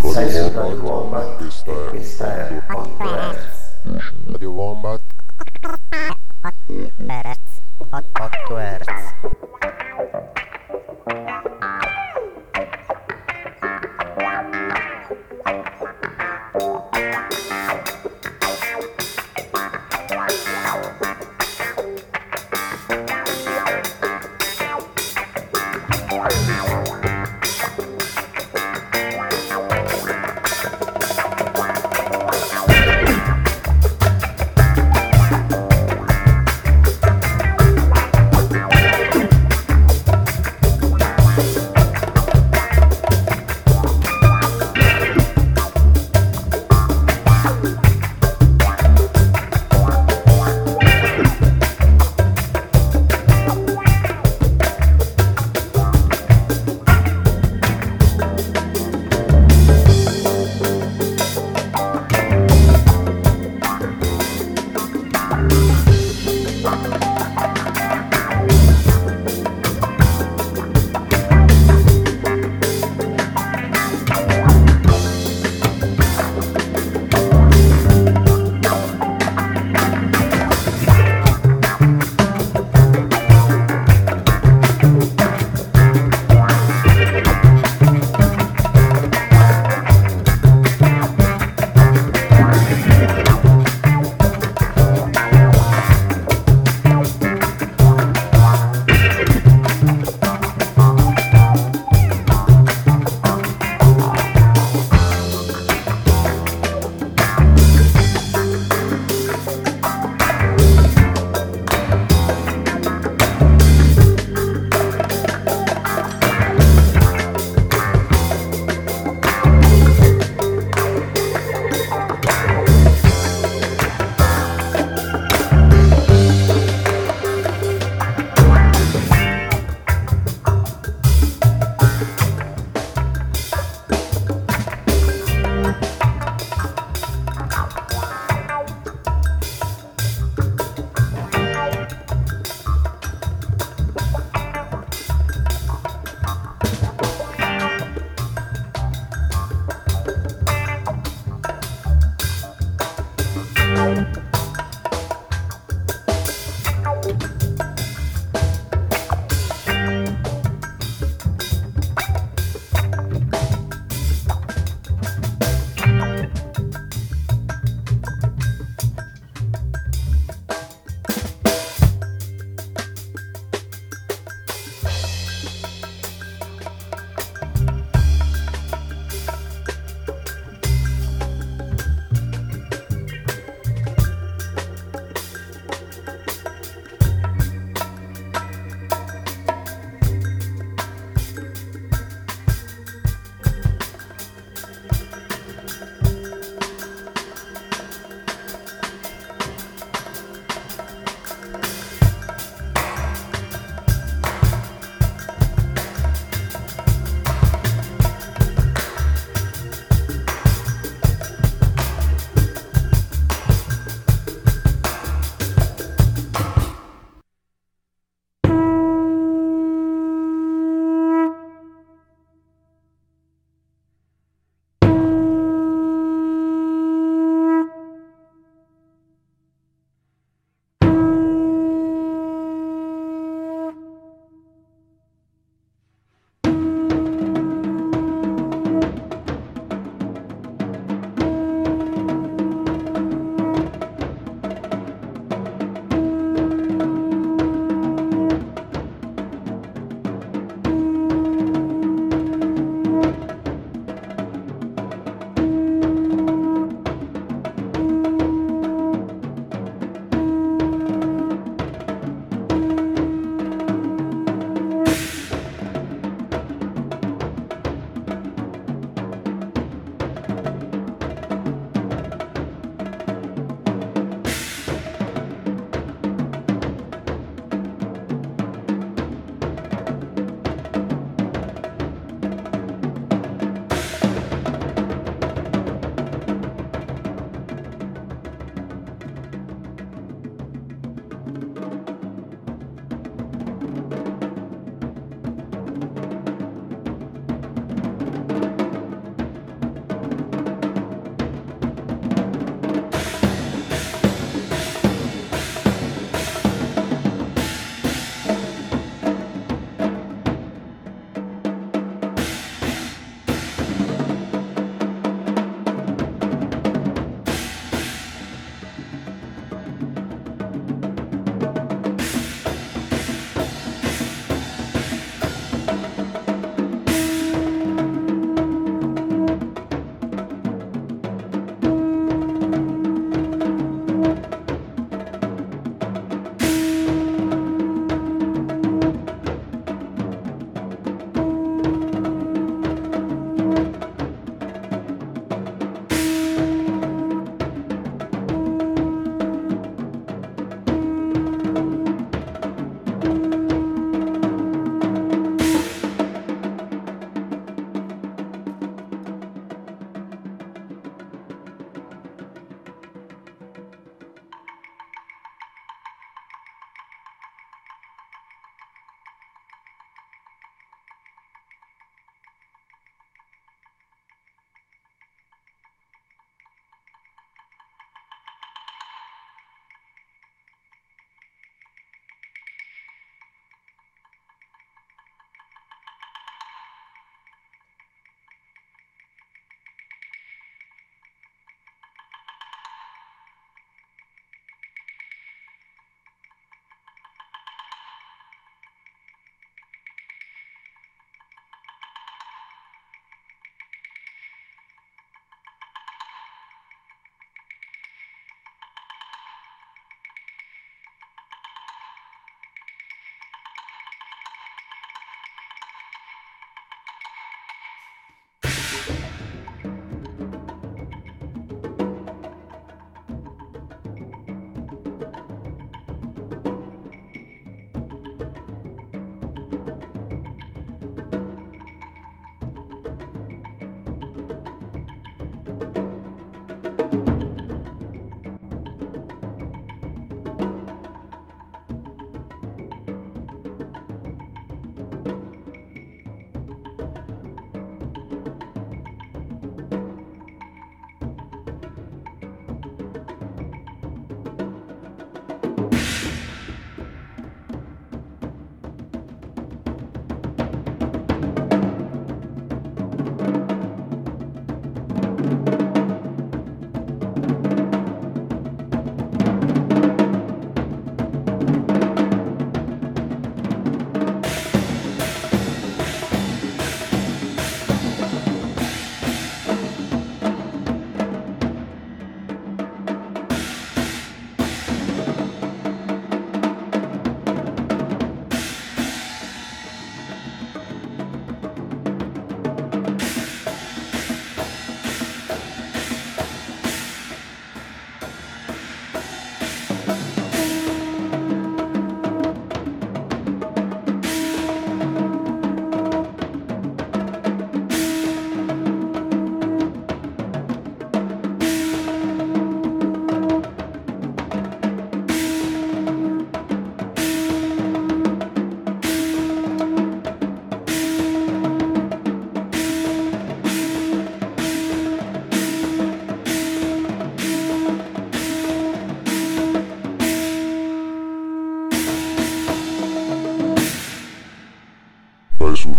Sei su Radio Wombat e questa è Hot Hertz. Radio Wombat 8 Hz.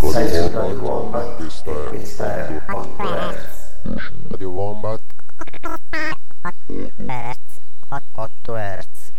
Radio Wombat, questa è 8 Hz. Radio Wombat 8 Hz.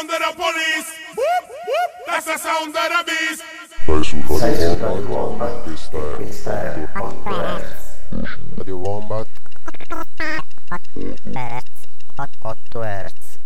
sound of the police. Whoop, whoop. That's the sound of the beast. Radio Wombat freestyle 8 Hz. Radio Wombat 8 Hz.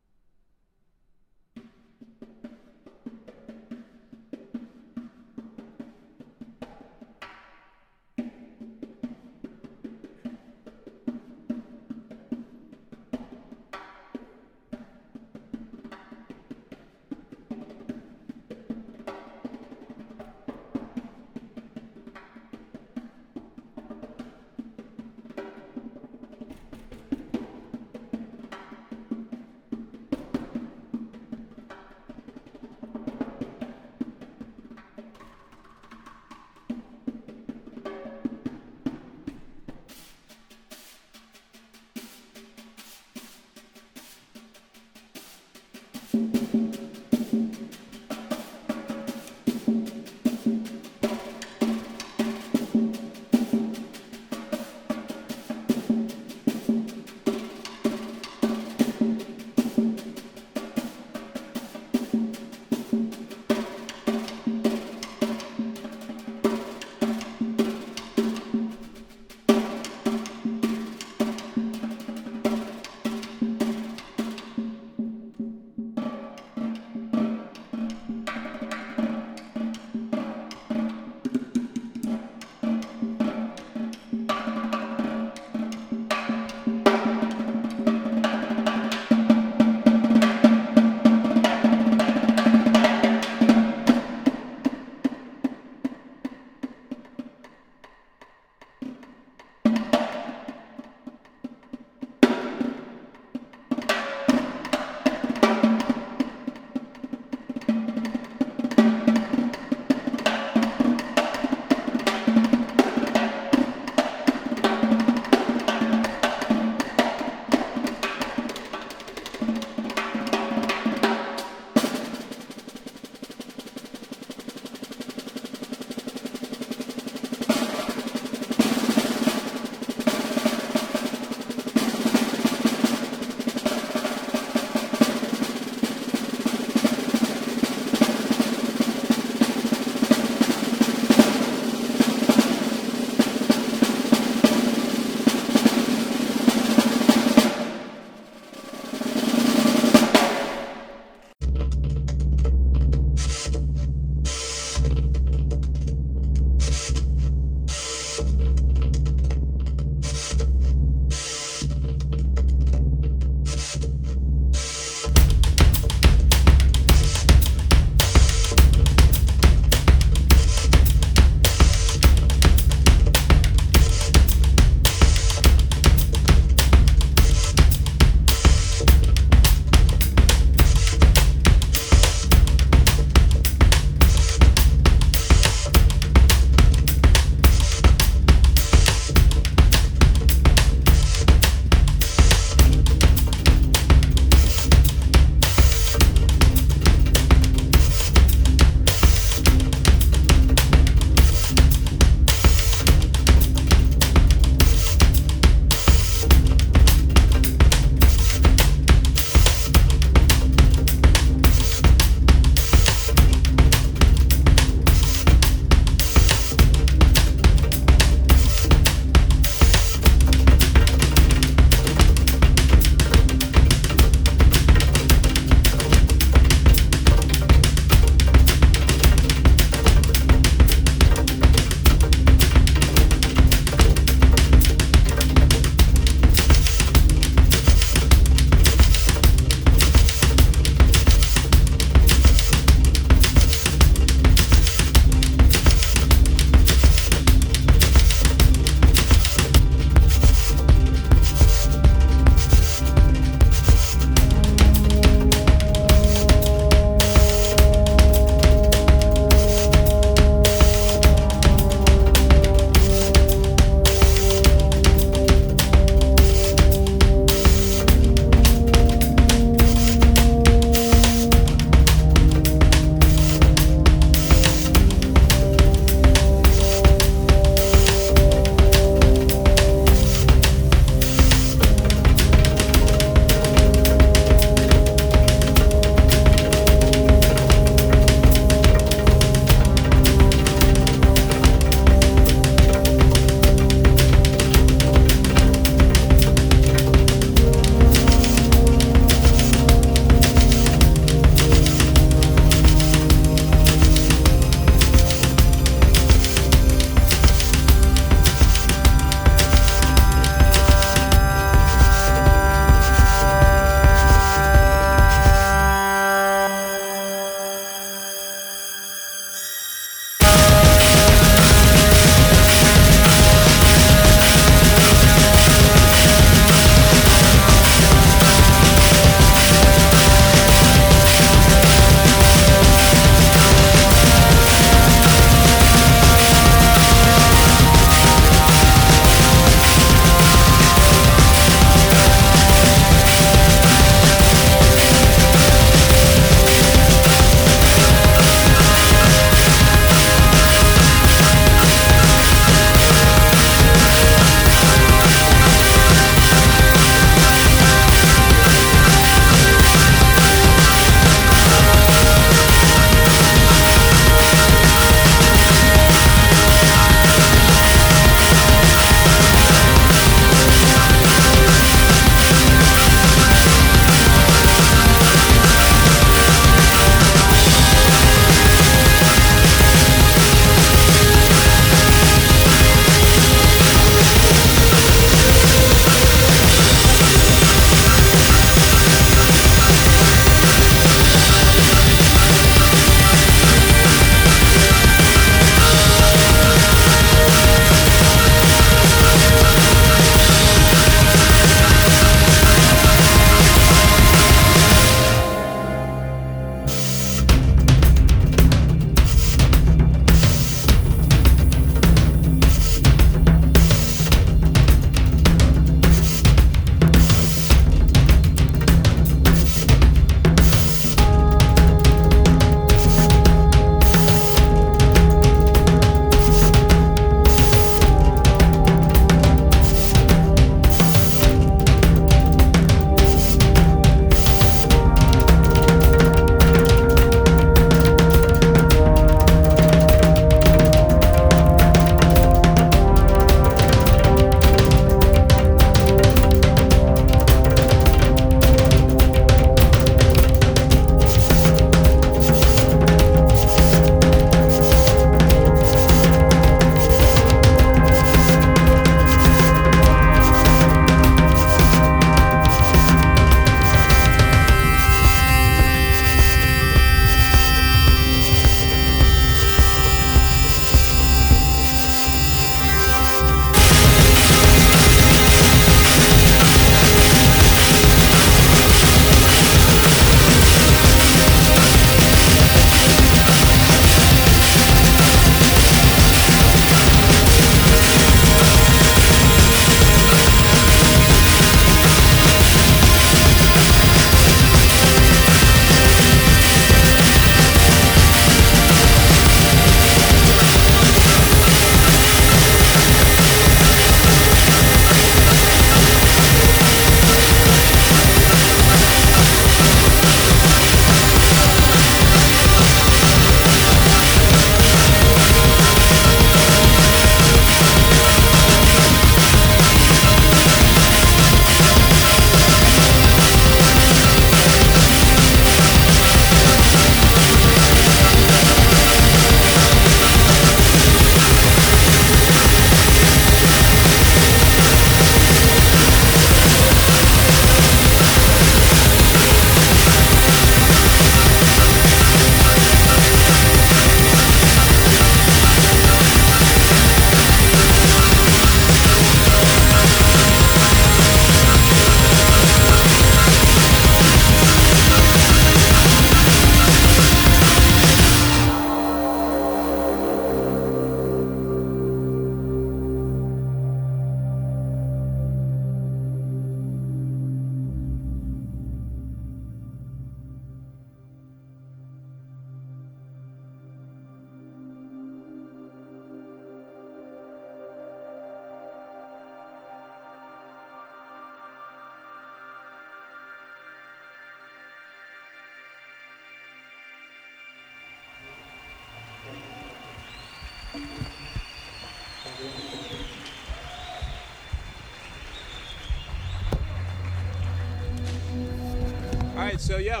Alright, so yo.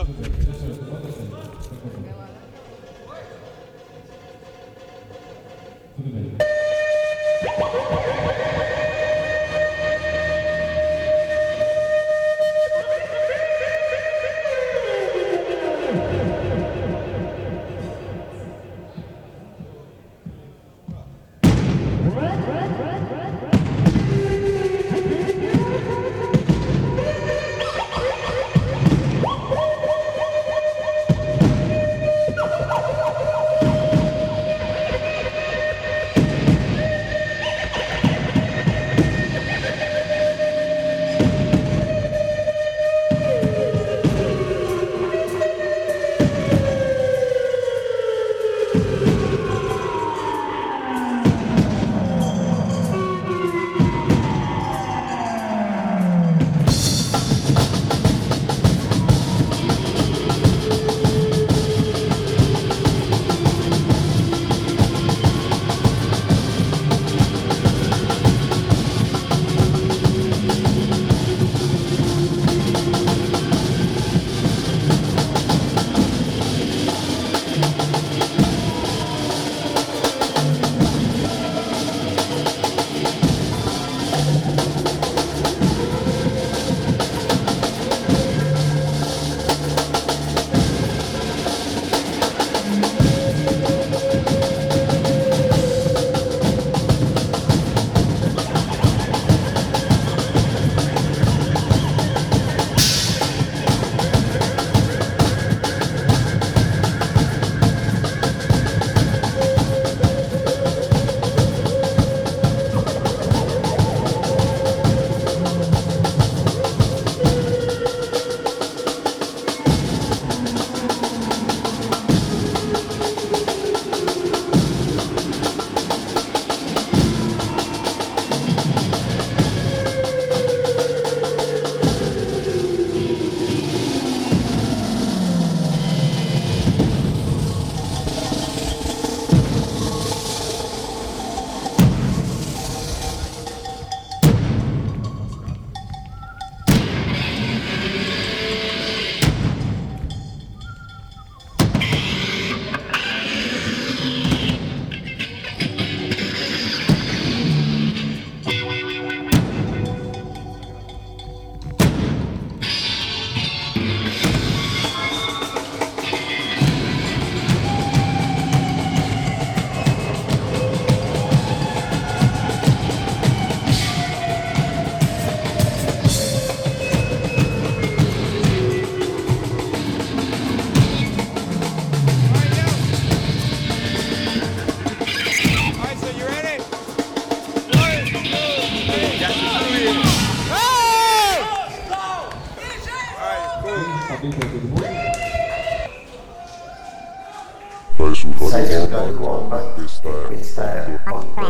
Sai che Radio Wombat, questa è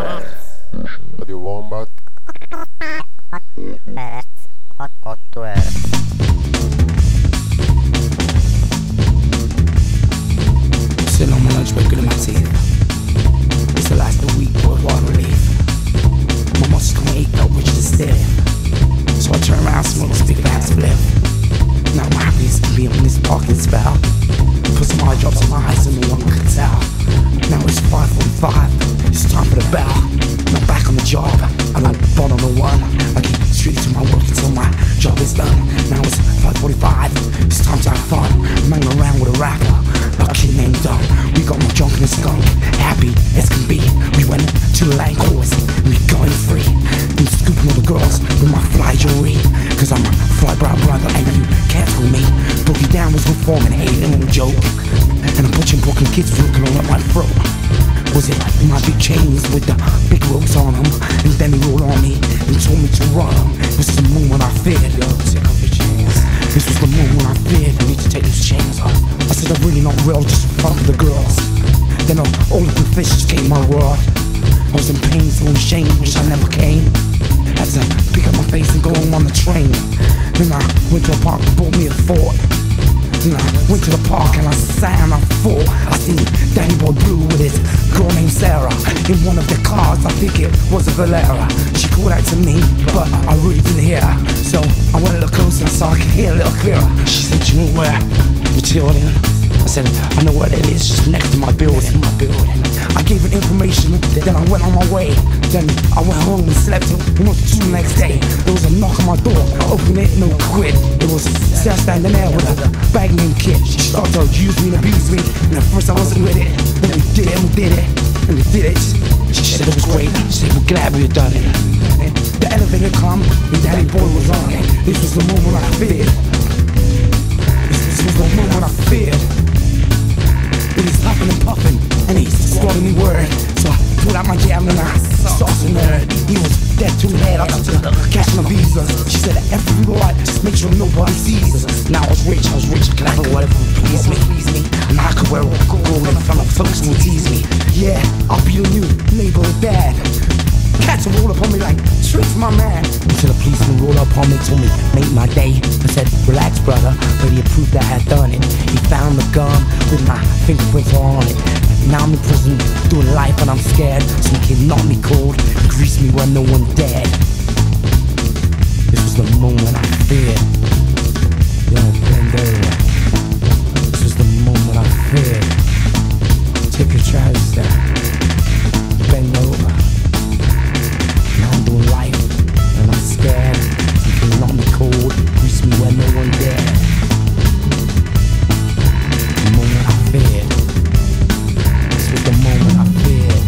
Radio Wombat. 8 Hz. Sitting on my lunch break, good in my teeth. It's the last of the week, boy, water relief. My muscles come ache out, rich and stiff. So I turn around, smoke, speak of half split. Now I'm happy as can be on this parking spell. Put some eye drops on my eyes and no one can tell. Now it's 5:45, it's time for the bell. Now back on the job, I'm at the bottom of one. I keep straight to my work until my job is done. Now it's 5:45, it's time to have fun. I'm hanging around with a rapper, a kid named Don. We got more junk in the skunk, happy as can be. We went to the lane course, we going free. I'm scooping all the girls with my fly jewelry. Cause I'm a fly brow brother and you can't fool me. Boogie Down was reforming, hating no joke. And a bunch of broken kids looking all at my throat. Was it my big chains with the big ropes on them? And then they rolled on me and told me to run. This is the moment I feared. Yo, take off your chains. This was the moment I feared. I need to take those chains off. I said I'm really not real, just fuck the girls. Then all of the fishes came my world. I was in pain, so ashamed, wish I never came. Had to pick up my face and go on the train. Then I went to a park and bought me a Ford. And I went to the park and I sat and I thought I seen Danny Boy Blue with his girl named Sarah in one of the cars. I think it was a Valera. She called out to me, but I really didn't hear her. So I went a little closer so I could hear a little clearer. She said, "You know where you're chilling?" I said, "I know where it is, just next to my building." I gave her information, then I went on my way. Then I went home and slept almost the next day. There was a knock on my door, I opened it, no quit. It was Sarah standing there with a bag named Kit. She started to use me and abuse me, and at first I wasn't with it. Then we did it, and we did it, and we did it. She said it was great, she said we're glad we had done it. And the elevator come, and Danny Boy was on it. This was the moment I feared. This was the moment I feared. And he's huffing and puffing, and he's squatting me word. So I pulled out my jam and I sauced a nerd. He was dead to the head, I took to cash my visas. She said, "Everyone, just make sure nobody sees us." Now I was rich, I could have whatever would please me. And I could wear a gold in front of folks who would tease me. Yeah, I'll be your new neighbor dad. Cats will roll up on me like, "Tricks, my man." Until the policeman rolled up on me, told me, "Make my day." I said, "Relax, brother," but he approved I had done it. He found the gun with my fingerprints on it. Now I'm in prison, doing life and I'm scared. Some kid knocked me cold, greased me when no one dared. This was the moment I feared. Yo, bend over. This was the moment I feared. Take your trousers down. Bend over. Now I'm doing life, and I'm scared. You can knock me cold, grease me when no one dared. The moment I feared. This was the moment I feared.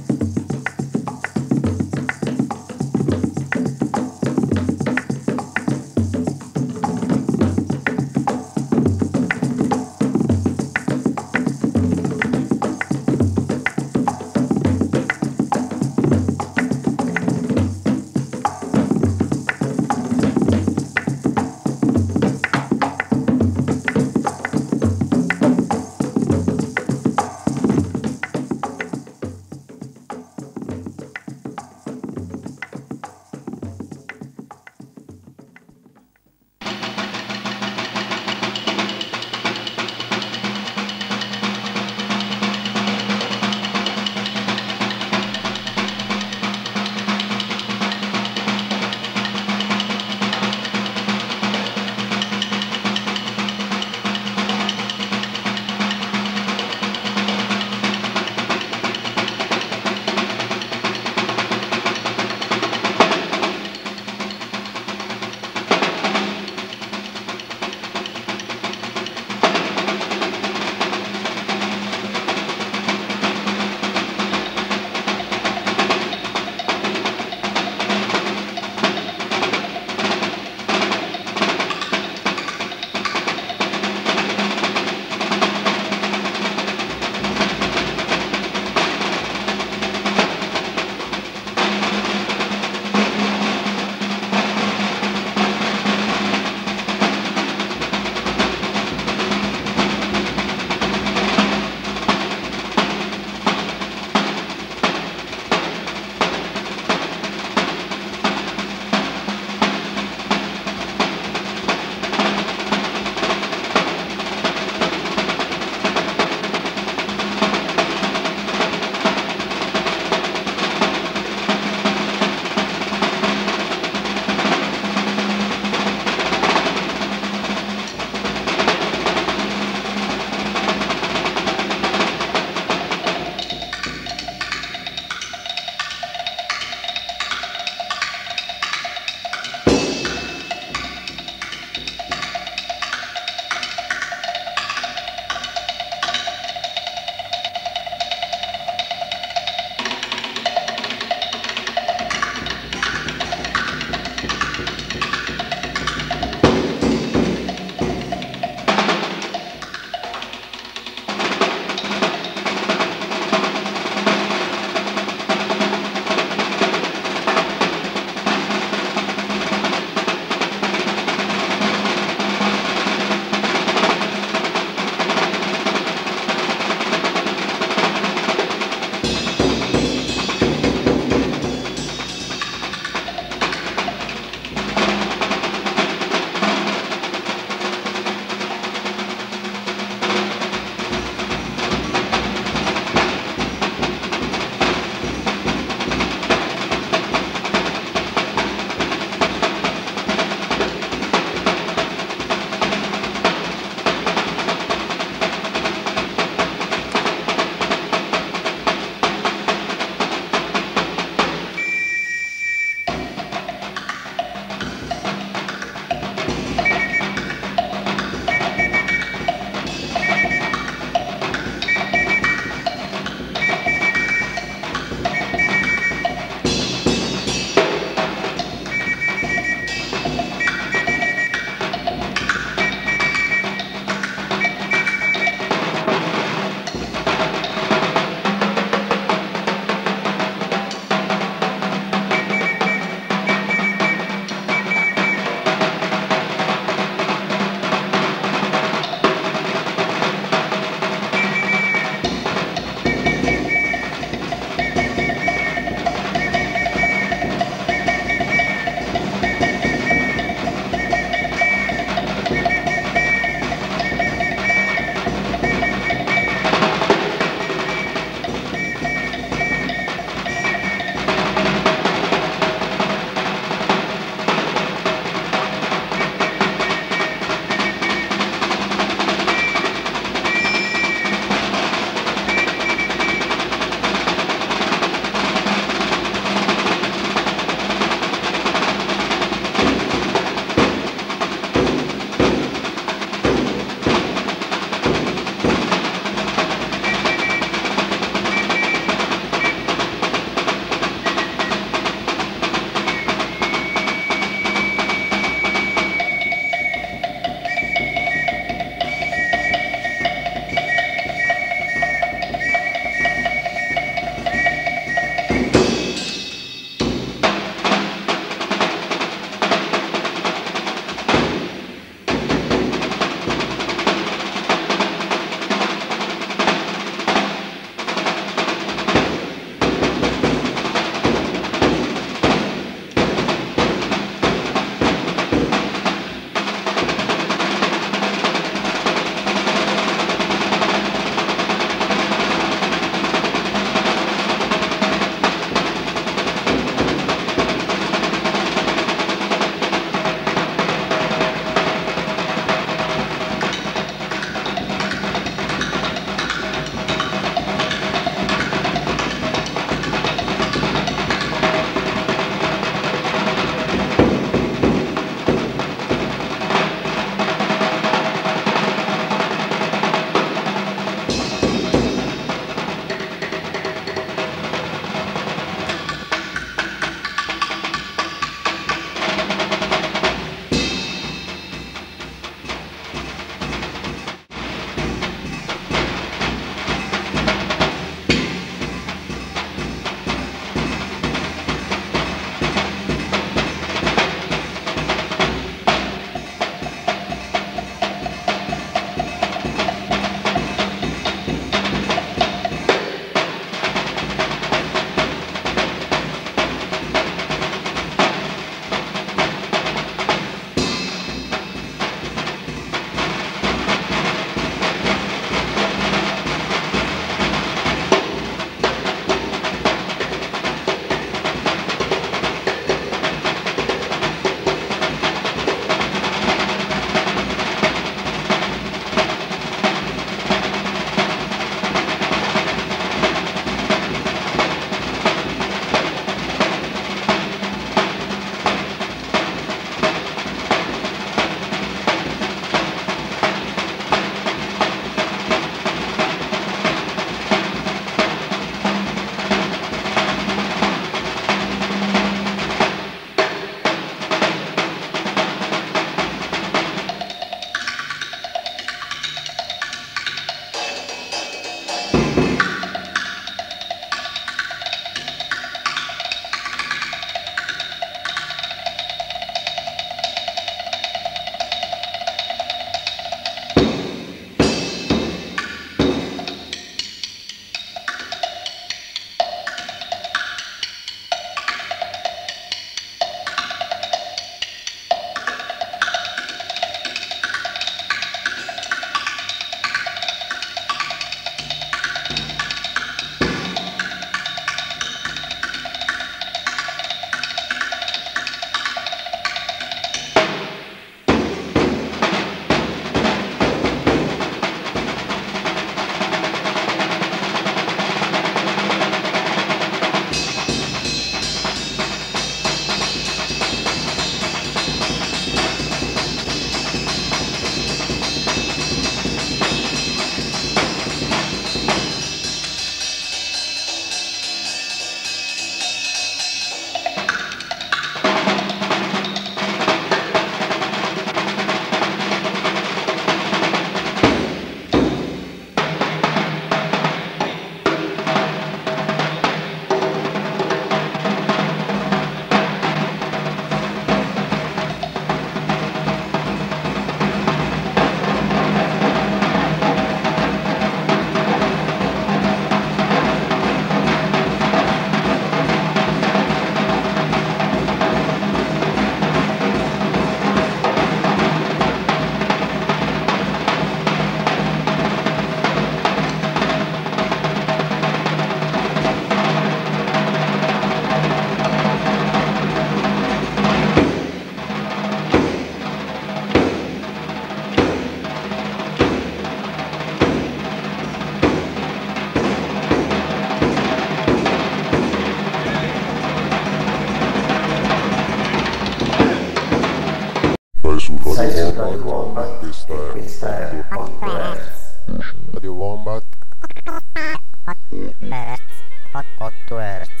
Sei su Radio Wombat e questa è 8 Hz. Radio Wombat. 8 Hz.